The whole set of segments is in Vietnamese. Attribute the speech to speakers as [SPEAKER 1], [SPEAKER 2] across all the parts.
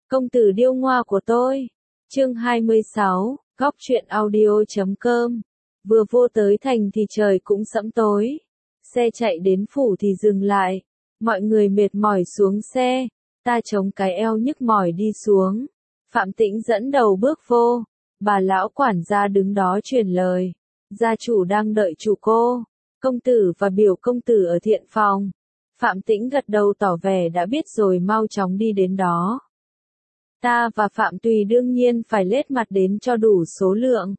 [SPEAKER 1] Công tử điêu ngoa của tôi. Chương 26, góc truyện audio.com. Vừa vô tới thành thì trời cũng sẫm tối. Xe chạy đến phủ thì dừng lại. Mọi người mệt mỏi xuống xe. Ta chống cái eo nhức mỏi đi xuống. Phạm Tĩnh dẫn đầu bước vô. Bà lão quản gia đứng đó truyền lời. Gia chủ đang đợi chủ cô. Công tử và biểu công tử ở thiện phòng. Phạm Tĩnh gật đầu tỏ vẻ đã biết rồi mau chóng đi đến đó. Ta và Phạm Tùy đương nhiên phải lết mặt đến cho đủ số lượng.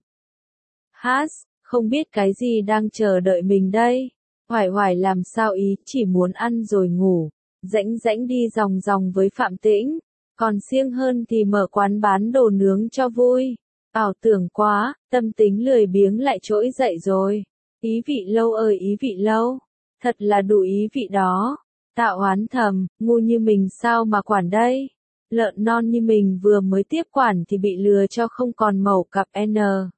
[SPEAKER 1] Không biết cái gì đang chờ đợi mình đây. Hoài Hoài làm sao ý, chỉ muốn ăn rồi ngủ. Rãnh rãnh đi ròng ròng với Phạm Tĩnh. Còn siêng hơn thì mở quán bán đồ nướng cho vui. Ảo tưởng quá, tâm tính lười biếng lại trỗi dậy rồi. Ý vị lâu ơi ý vị lâu. Thật là đủ ý vị đó. Tạo oán thầm, ngu như mình sao mà quản đây. Lợn non như mình vừa mới tiếp quản thì bị lừa cho không còn mẩu cặp N.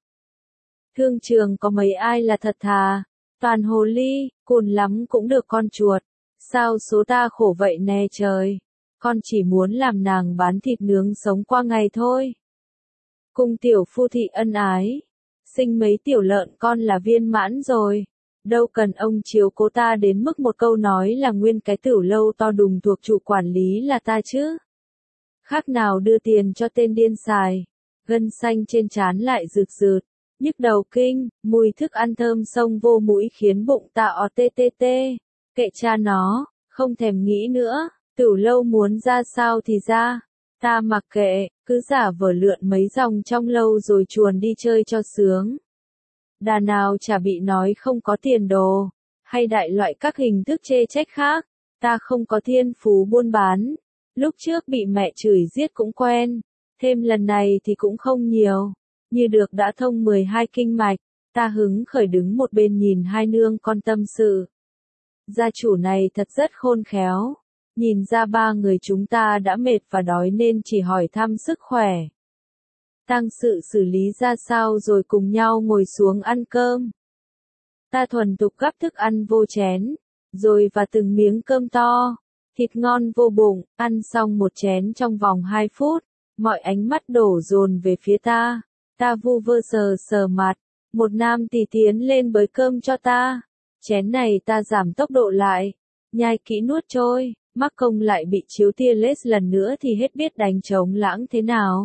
[SPEAKER 1] Thương trường có mấy ai là thật thà. Toàn hồ ly, cùn lắm cũng được con chuột. Sao số ta khổ vậy nè trời. Con chỉ muốn làm nàng bán thịt nướng sống qua ngày thôi. Cùng tiểu phu thị ân ái. Sinh mấy tiểu lợn con là viên mãn rồi. Đâu cần ông chiếu cố ta đến mức một câu nói là nguyên cái tửu lâu to đùng thuộc chủ quản lý là ta chứ. Khác nào đưa tiền cho tên điên xài. Gân xanh trên trán lại rực rực. Nhức đầu kinh, mùi thức ăn thơm xông vô mũi khiến bụng ta o tê tê tê. Kệ cha nó, không thèm nghĩ nữa. Tửu lâu muốn ra sao thì ra. Ta mặc kệ, cứ giả vờ lượn mấy dòng trong lâu rồi chuồn đi chơi cho sướng. Đà nào chả bị nói không có tiền đồ, hay đại loại các hình thức chê trách khác. Ta không có thiên phú buôn bán. Lúc trước bị mẹ chửi giết cũng quen. Thêm lần này thì cũng không nhiều. Như được đã thông 12 kinh mạch. Ta hứng khởi đứng một bên nhìn hai nương con tâm sự. Gia chủ này thật rất khôn khéo. Nhìn ra ba người chúng ta đã mệt và đói nên chỉ hỏi thăm sức khỏe. Tang sự xử lý ra sao rồi cùng nhau ngồi xuống ăn cơm. Ta thuần thục gắp thức ăn vô chén, rồi và từng miếng cơm to, thịt ngon vô bụng, ăn xong một chén trong vòng 2 phút, mọi ánh mắt đổ dồn về phía ta. Ta vu vơ sờ sờ mặt, một nam tỳ tiến lên bới cơm cho ta. Chén này ta giảm tốc độ lại, nhai kỹ nuốt trôi, mắc công lại bị chiếu tia laser lần nữa thì hết biết đánh trống lãng thế nào.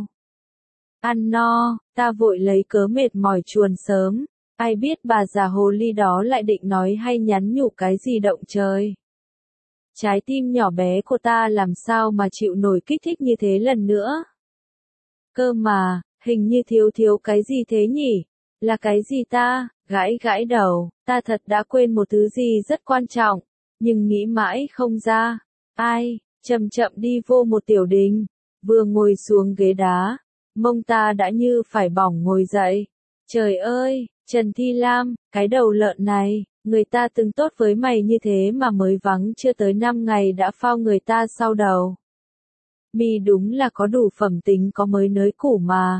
[SPEAKER 1] Ăn no, ta vội lấy cớ mệt mỏi chuồn sớm, ai biết bà già hồ ly đó lại định nói hay nhắn nhủ cái gì động trời. Trái tim nhỏ bé của ta làm sao mà chịu nổi kích thích như thế lần nữa. Cơ mà, hình như thiếu cái gì thế nhỉ? Là cái gì ta? Gãi gãi đầu, ta thật đã quên một thứ gì rất quan trọng, nhưng nghĩ mãi không ra. Ai? Chậm chậm đi vô một tiểu đình, vừa ngồi xuống ghế đá. Mông ta đã như phải bỏng ngồi dậy. Trời ơi, Trần Thi Lam, cái đầu lợn này, người ta từng tốt với mày như thế mà mới vắng chưa tới 5 ngày đã phao người ta sau đầu. Mi đúng là có đủ phẩm tính có mới nới củ mà.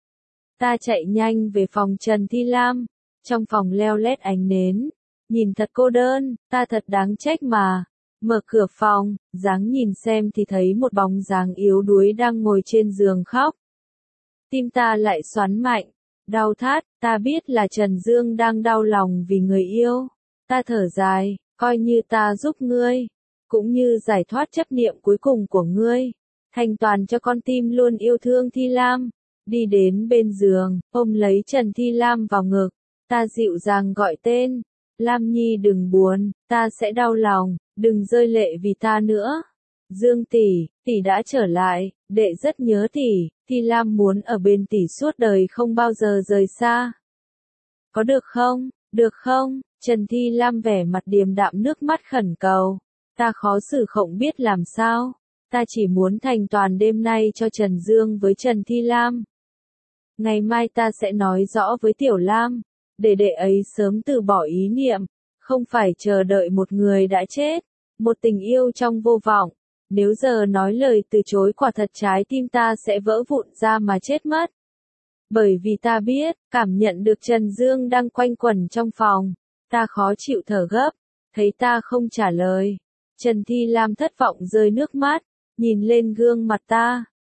[SPEAKER 1] Ta chạy nhanh về phòng Trần Thi Lam, trong phòng leo lét ánh nến, nhìn thật cô đơn, ta thật đáng trách mà. Mở cửa phòng, dáng nhìn xem thì thấy một bóng dáng yếu đuối đang ngồi trên giường khóc. Tim ta lại xoắn mạnh, đau thắt, ta biết là Trần Dương đang đau lòng vì người yêu. Ta thở dài, coi như ta giúp ngươi, cũng như giải thoát chấp niệm cuối cùng của ngươi, thành toàn cho con tim luôn yêu thương Thi Lam. Đi đến bên giường, ôm lấy Trần Thi Lam vào ngực, ta dịu dàng gọi tên. Lam Nhi đừng buồn, ta sẽ đau lòng, đừng rơi lệ vì ta nữa. Dương tỷ, tỷ đã trở lại, đệ rất nhớ tỷ. Thi Lam muốn ở bên tỷ suốt đời không bao giờ rời xa. Có được không? Được không? Trần Thi Lam vẻ mặt điềm đạm nước mắt khẩn cầu. Ta khó xử không biết làm sao. Ta chỉ muốn thành toàn đêm nay cho Trần Dương với Trần Thi Lam. Ngày mai ta sẽ nói rõ với Tiểu Lam, để đệ ấy sớm từ bỏ ý niệm, không phải chờ đợi một người đã chết, một tình yêu trong vô vọng. Nếu giờ nói lời từ chối quả thật trái tim ta sẽ vỡ vụn ra mà chết mất. Bởi vì ta biết, cảm nhận được Trần Dương đang quanh quẩn trong phòng. Ta khó chịu thở gấp, thấy ta không trả lời. Trần Thi Lam thất vọng rơi nước mắt, nhìn lên gương mặt ta.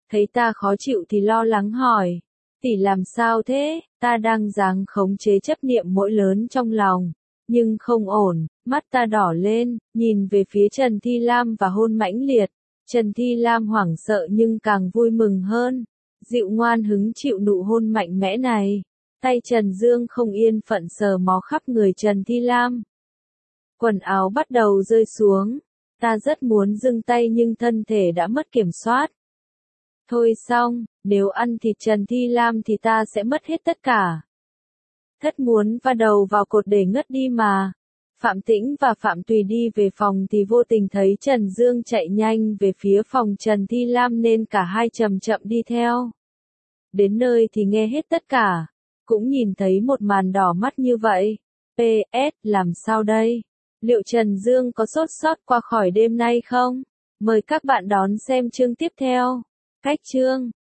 [SPEAKER 1] Thấy ta khó chịu thì lo lắng hỏi. Tỷ làm sao thế? Ta đang gắng khống chế chấp niệm mỗi lớn trong lòng. Nhưng không ổn, mắt ta đỏ lên, nhìn về phía Trần Thi Lam và hôn mãnh liệt. Trần Thi Lam hoảng sợ nhưng càng vui mừng hơn. Dịu ngoan hứng chịu nụ hôn mạnh mẽ này. Tay Trần Dương không yên phận sờ mó khắp người Trần Thi Lam. Quần áo bắt đầu rơi xuống. Ta rất muốn dừng tay nhưng thân thể đã mất kiểm soát. Thôi xong, nếu ăn thịt Trần Thi Lam thì ta sẽ mất hết tất cả. Thất muốn va đầu vào cột để ngất đi mà. Phạm Tĩnh và Phạm Tùy đi về phòng thì vô tình thấy Trần Dương chạy nhanh về phía phòng Trần Thi Lam nên cả hai chậm chậm đi theo. Đến nơi thì nghe hết tất cả. Cũng nhìn thấy một màn đỏ mắt như vậy. PS, làm sao đây? Liệu Trần Dương có sốt sót qua khỏi đêm nay không? Mời các bạn đón xem chương tiếp theo. Cách chương